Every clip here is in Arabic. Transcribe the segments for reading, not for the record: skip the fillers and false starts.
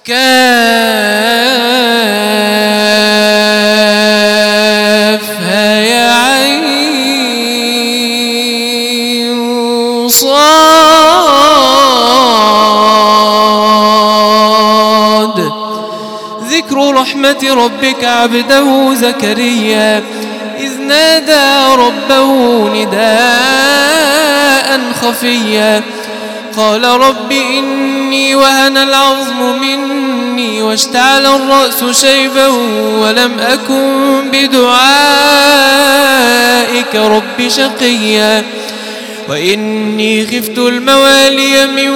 كافها يا عين صاد. ذكر رحمة ربك عبده زكريا إذ نادى ربه نداء خفيا قال رب إني وهن العظم مني واشتعل الرأس شيبا ولم أكن بدعائك رب شقيا وإني خفت الموالي من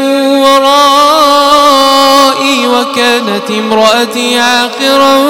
ورائي وكانت امرأتي عاقرا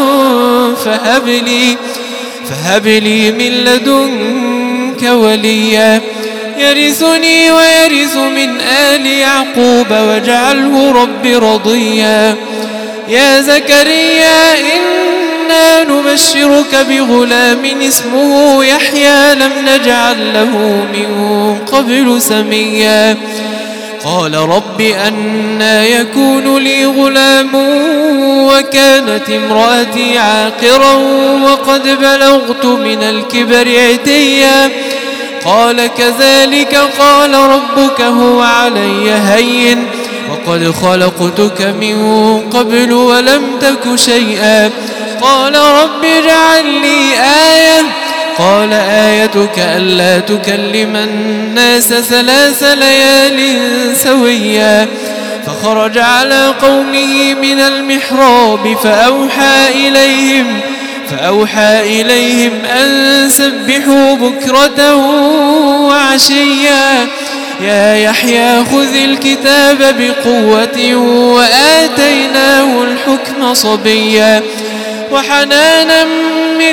فهب لي من لدنك وليا يرثني ويرث من آل يعقوب واجعله رب رضيا. يا زكريا إنا نبشرك بغلام اسمه يحيى لم نجعل له من قبل سميا قال رب أنى يكون لي غلام وكانت امرأتي عاقرا وقد بلغت من الكبر عتيا قال كذلك قال ربك هو علي هين وقد خلقتك من قبل ولم تك شيئا قال رب اجعل لي آية قال آيتك ألا تكلم الناس 3 ليال سويا فخرج على قومه من المحراب فأوحى إليهم أن سبحوا بكرة وعشيا يا يحيى خذ الكتاب بقوة وآتيناه الحكم صبيا وحنانا من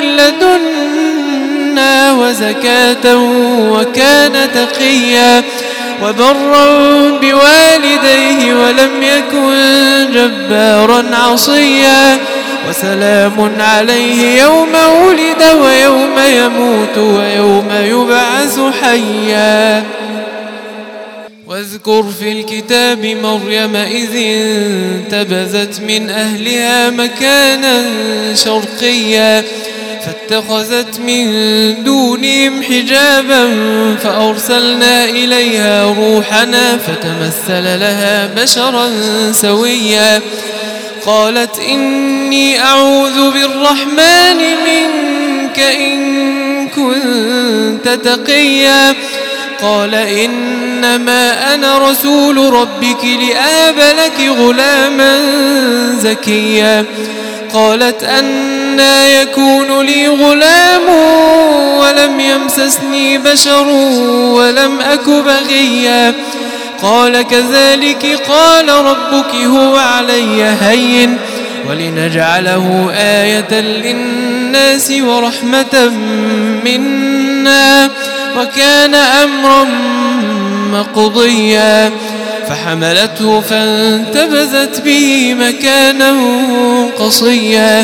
لدنا وزكاة وكان تقيا وبرا بوالديه ولم يكن جبارا عصيا وسلام عليه يوم ولد ويوم يموت ويوم يبعث حيا. واذكر في الكتاب مريم إذ انتبذت من أهلها مكانا شرقيا فاتخذت من دونهم حجابا فأرسلنا إليها روحنا فتمثل لها بشرا سويا قالت إني أعوذ بالرحمن منك إن كنت تقيا قال إنما أنا رسول ربك لأهب لك غلاما زكيا قالت أنى يكون لي غلام ولم يمسسني بشر ولم أك بغيا قال كذلك قال ربك هو علي هين ولنجعله آية للناس ورحمة منا وكان أمرا مقضيا فحملته فانتبذت به مكانا قصيا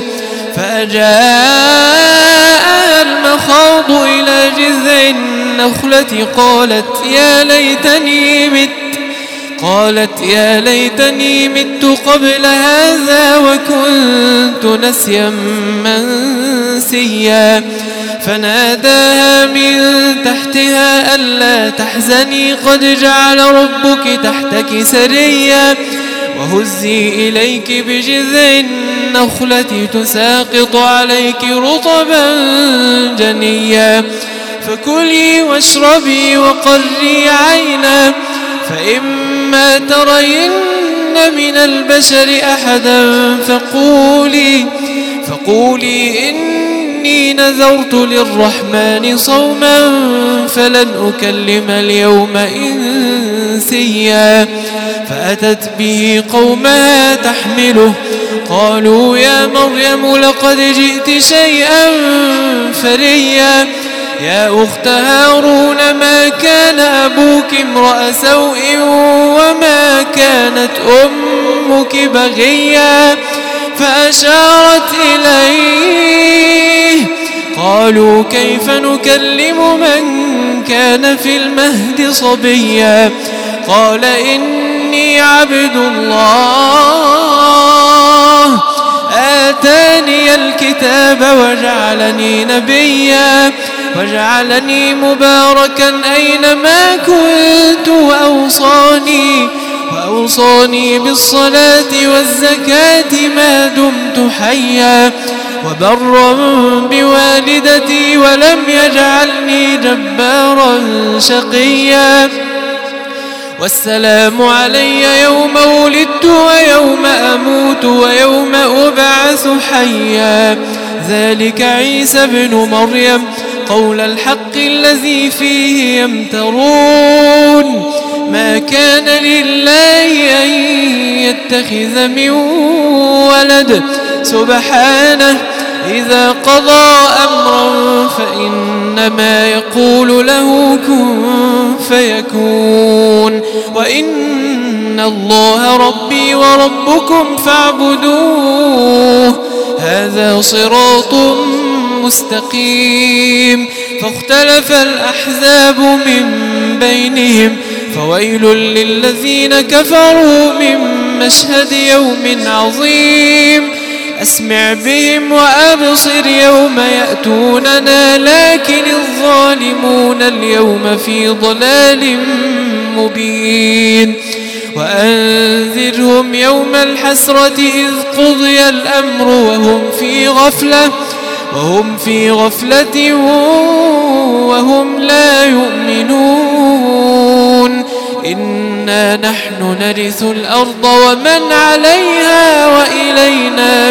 فأجاءها المخاض إلى جذع النخلة قالت يا ليتني مت قبل هذا وكنت نسيا منسيا فناداها من تحتها ألا تحزني قد جعل ربك تحتك سريا وهزي إليك بجذع النخلة تساقط عليك رطبا جنيا فكلي واشربي وقري عينا فإما ترين من البشر أحدا فقولي إني نذرت للرحمن صوما فلن أكلم اليوم إنسيا فأتت به قومها تحمله قالوا يا مريم لقد جئت شيئا فريا يا أخت هارون ما كان أبوك امرأ سوء وما كانت أمك بغيا فأشارت إليه قالوا كيف نكلم من كان في المهد صبيا قال إني عبد الله الكتاب وجعلني نبيا وجعلني مباركا أينما كنت وأوصاني بالصلاة والزكاة ما دمت حيا وبرا بوالدتي ولم يجعلني جبارا شقيا والسلام علي يوم ولدت ويوم أموت ويوم أبعث حيا ذلك عيسى بن مريم قول الحق الذي فيه يمترون ما كان لله أن يتخذ من ولد سبحانه إذا قضى أمرا فإنما يقول له كن فيكون وإن الله ربي وربكم فاعبدوه هذا صراط مستقيم فاختلف الأحزاب من بينهم فويل للذين كفروا من مشهد يوم عظيم أسمع بهم وأبصر يوم يأتوننا لكن الظالمون اليوم في ضلال مبين وأنذرهم يوم الحسرة إذ قضي الأمر وهم في غفلة وهم لا يؤمنون إنا نحن نرث الأرض ومن عليها وإلينا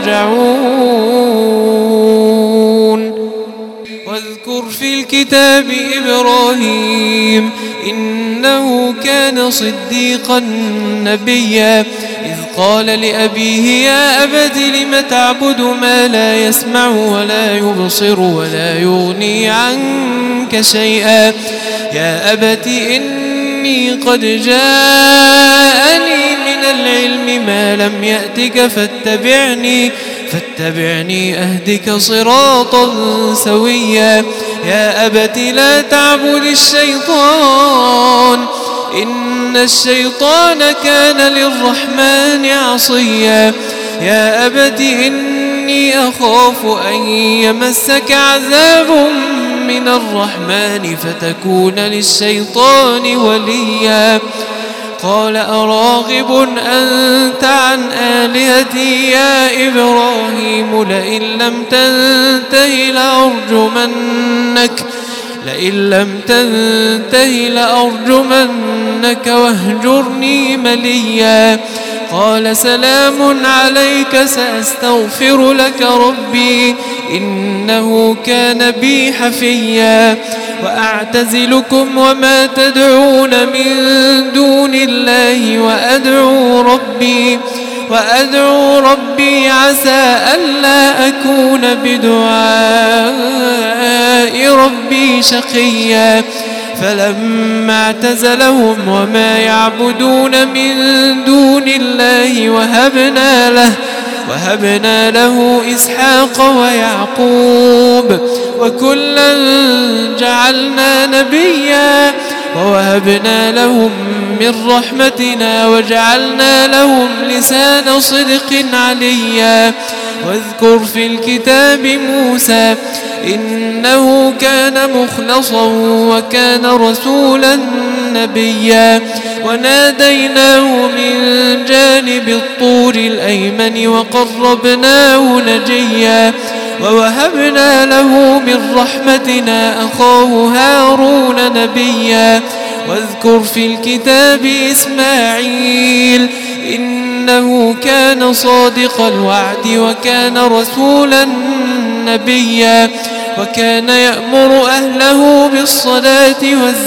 يرجعون واذكر في الكتاب إبراهيم إنه كان صديقا نبيا إذ قال لأبيه يا أبت لم تعبد ما لا يسمع ولا يبصر ولا يغني عنك شيئا يا أبت إني قد جاءني من العلم ما لم يأتك فاتبعني أهدك صراطا سويا يا أبت لا تعبد الشيطان إن الشيطان كان للرحمن عصيا يا أبت إني أخاف أن يمسك عذاب من الرحمن فتكون للشيطان وليا قال أراغب أنت عن آلهتي يا إبراهيم لئن لم تنته لأرجمنك واهجرني مليا قال سلام عليك سأستغفر لك ربي إنه كان بي حفيا وأعتزلكم وما تدعون من دون الله وأدعو ربي عسى ألا أكون بدعاء ربي شقيا فلما اعتزلهم وما يعبدون من دون الله وهبنا له إسحاق ويعقوب وكلا جعلنا نبيا ووهبنا لهم من رحمتنا وجعلنا لهم لسان صدق عليا واذكر في الكتاب موسى إنه كان مخلصا وكان رسولا نبيا وناديناه من جانب الطور الأيمن وقربناه نجيا ووهبنا له من رحمتنا أخاه هارون نبيا واذكر في الكتاب إسماعيل إنه كان صادق الوعد وكان رسولا نبيا وكان يأمر أهله بالصلاة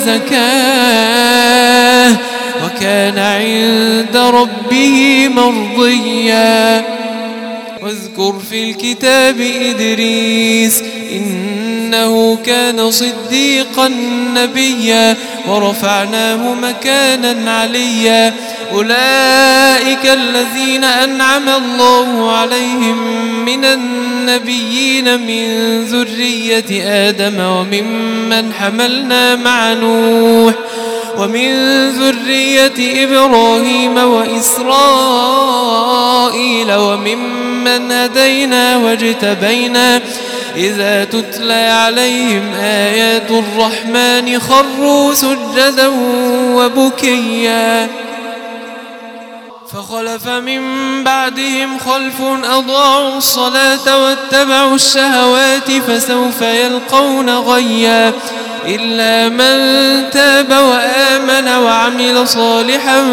والزكاة وكان عند ربه مرضيا واذكر في الكتاب إدريس إنه كان صديقا نبيا ورفعناه مكانا عليا أولئك الذين أنعم الله عليهم من النبيين من ذرية آدم وممن حملنا مع نوح ومن ذرية إبراهيم وإسرائيل وممن وممن هدينا واجتبينا إذا تتلى عليهم آيات الرحمن خروا سجدا وبكيا فخلف من بعدهم خلف أضاعوا الصلاة واتبعوا الشهوات فسوف يلقون غيا إلا من تاب وآمن وعمل صالحا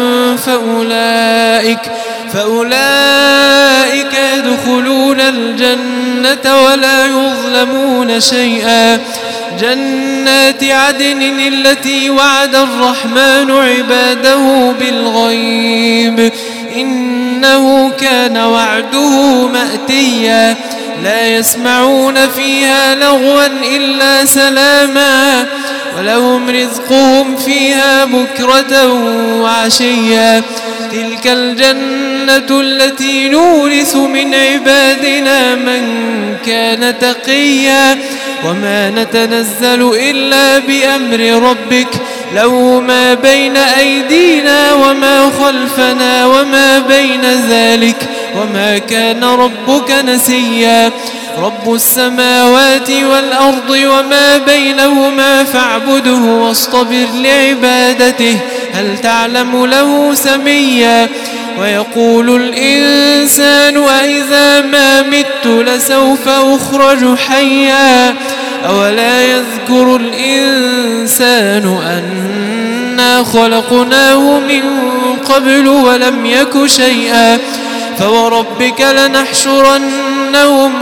فأولئك يدخلون الجنة ولا يظلمون شيئا جنات عدن التي وعد الرحمن عباده بالغيب إنه كان وعده مأتيا لا يسمعون فيها لغوا إلا سلاما ولهم رزقهم فيها بكرة وعشيا تلك الجنة التي نورث من عبادنا من كان تقيا وما نتنزل إلا بأمر ربك له ما بين أيدينا وما خلفنا وما بين ذلك وما كان ربك نسيا رب السماوات والأرض وما بينهما فاعبده واصطبر لعبادته هل تعلم له سميا ويقول الإنسان أإذا ما مت لسوف أخرج حيا أولا يذكر الإنسان أنا خلقناه من قبل ولم يك شيئا فوربك لنحشرنهم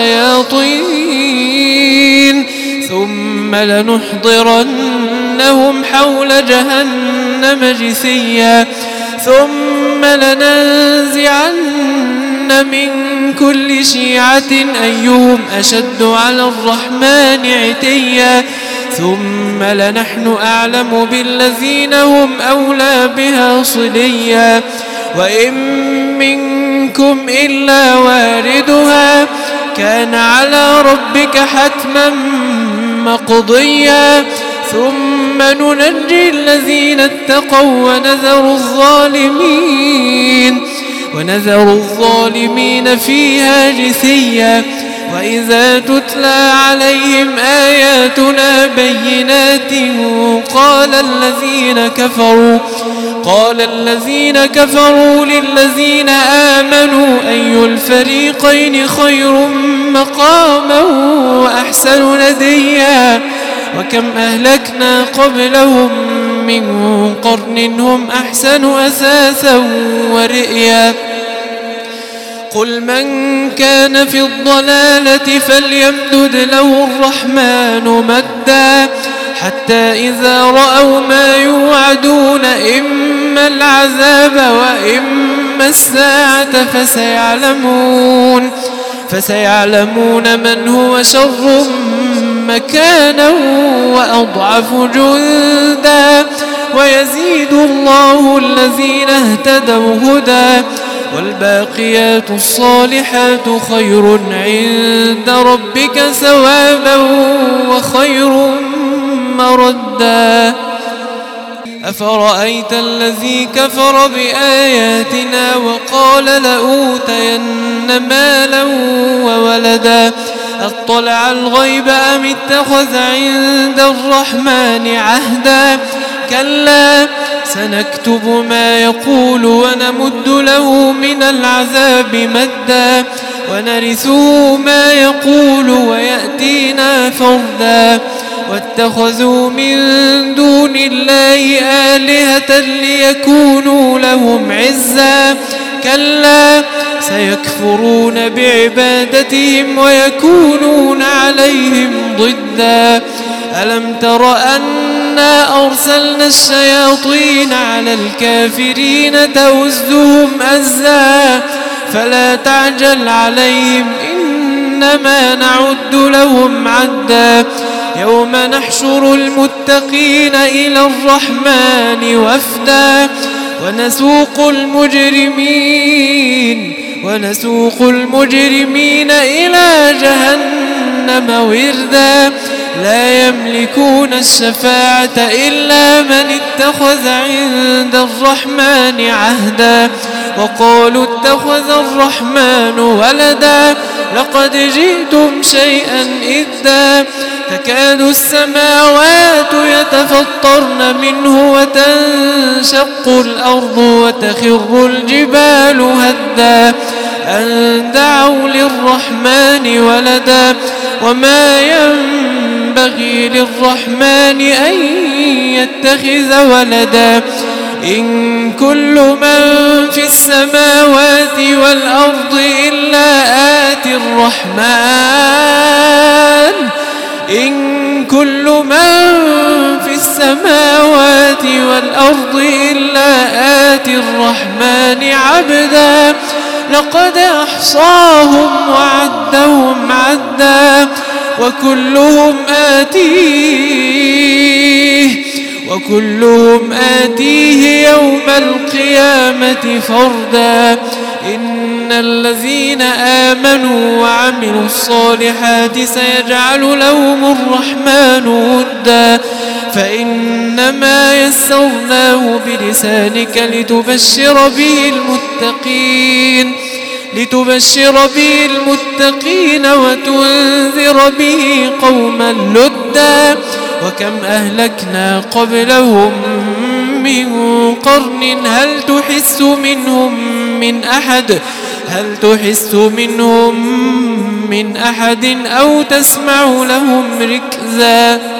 والشياطين ثم لنحضرنهم حول جهنم جثيا ثم لننزعن من كل شيعة أيهم أشد على الرحمن عتيا ثم لنحن أعلم بالذين هم أولى بها صليا وإن منكم إلا واردها كان على ربك حتما مقضيا ثم ننجي الذين اتقوا ونذر الظالمين فيها جثيا وإذا تتلى عليهم آياتنا بينات قال الذين كفروا للذين آمنوا أي الفريقين خير مقاما وأحسن نديا وكم أهلكنا قبلهم من قرن هم أحسن أثاثا ورئيا قل من كان في الضلالة فليمدد له الرحمن مدا حتى إذا رأوا ما يوعدون إما العذاب وإما الساعة فسيعلمون من هو شر مكانا وأضعف جندا ويزيد الله الذين اهتدوا هدى والباقيات الصالحات خير عند ربك ثوابا وخير مردا أفرأيت الذي كفر بآياتنا وقال لأوتين مالا وولدا أطلع الغيب أم اتخذ عند الرحمن عهدا كلا سنكتب ما يقول ونمد له من العذاب مدا ونرثه ما يقول ويأتينا فردا واتخذوا من دون الله آلهة ليكونوا لهم عزا كلا سيكفرون بعبادتهم ويكونون عليهم ضدا ألم تر أنا أرسلنا الشياطين على الكافرين تؤزهم أزا فلا تعجل عليهم إنما نعد لهم عدا يوم نحشر المتقين إلى الرحمن وفدا ونسوق المجرمين إلى جهنم وردا لا يملكون الشفاعة إلا من اتخذ عند الرحمن عهدا وقالوا اتخذ الرحمن ولدا لقد جئتم شيئا إدا تكاد السماوات يتفطرن منه وتنشق الأرض وتخر الجبال هدا أن دعوا للرحمن ولدا وما ينبغي للرحمن أن يتخذ ولدا إن كل من في السماوات والأرض إلا آتي الرحمن إن كل من في السماوات والأرض إلا آتي الرحمن عبدا لقد أحصاهم وعدهم عدا وكلهم آتيه يوم القيامة فردا إن الذين آمنوا وعملوا الصالحات سيجعل لهم الرحمن ودا فإنما يسرناه بلسانك لتبشر به المتقين وتنذر به قوما لدا وكم أهلكنا قبلهم من قرن هل تحس منهم من أحد أو تسمع لهم ركزا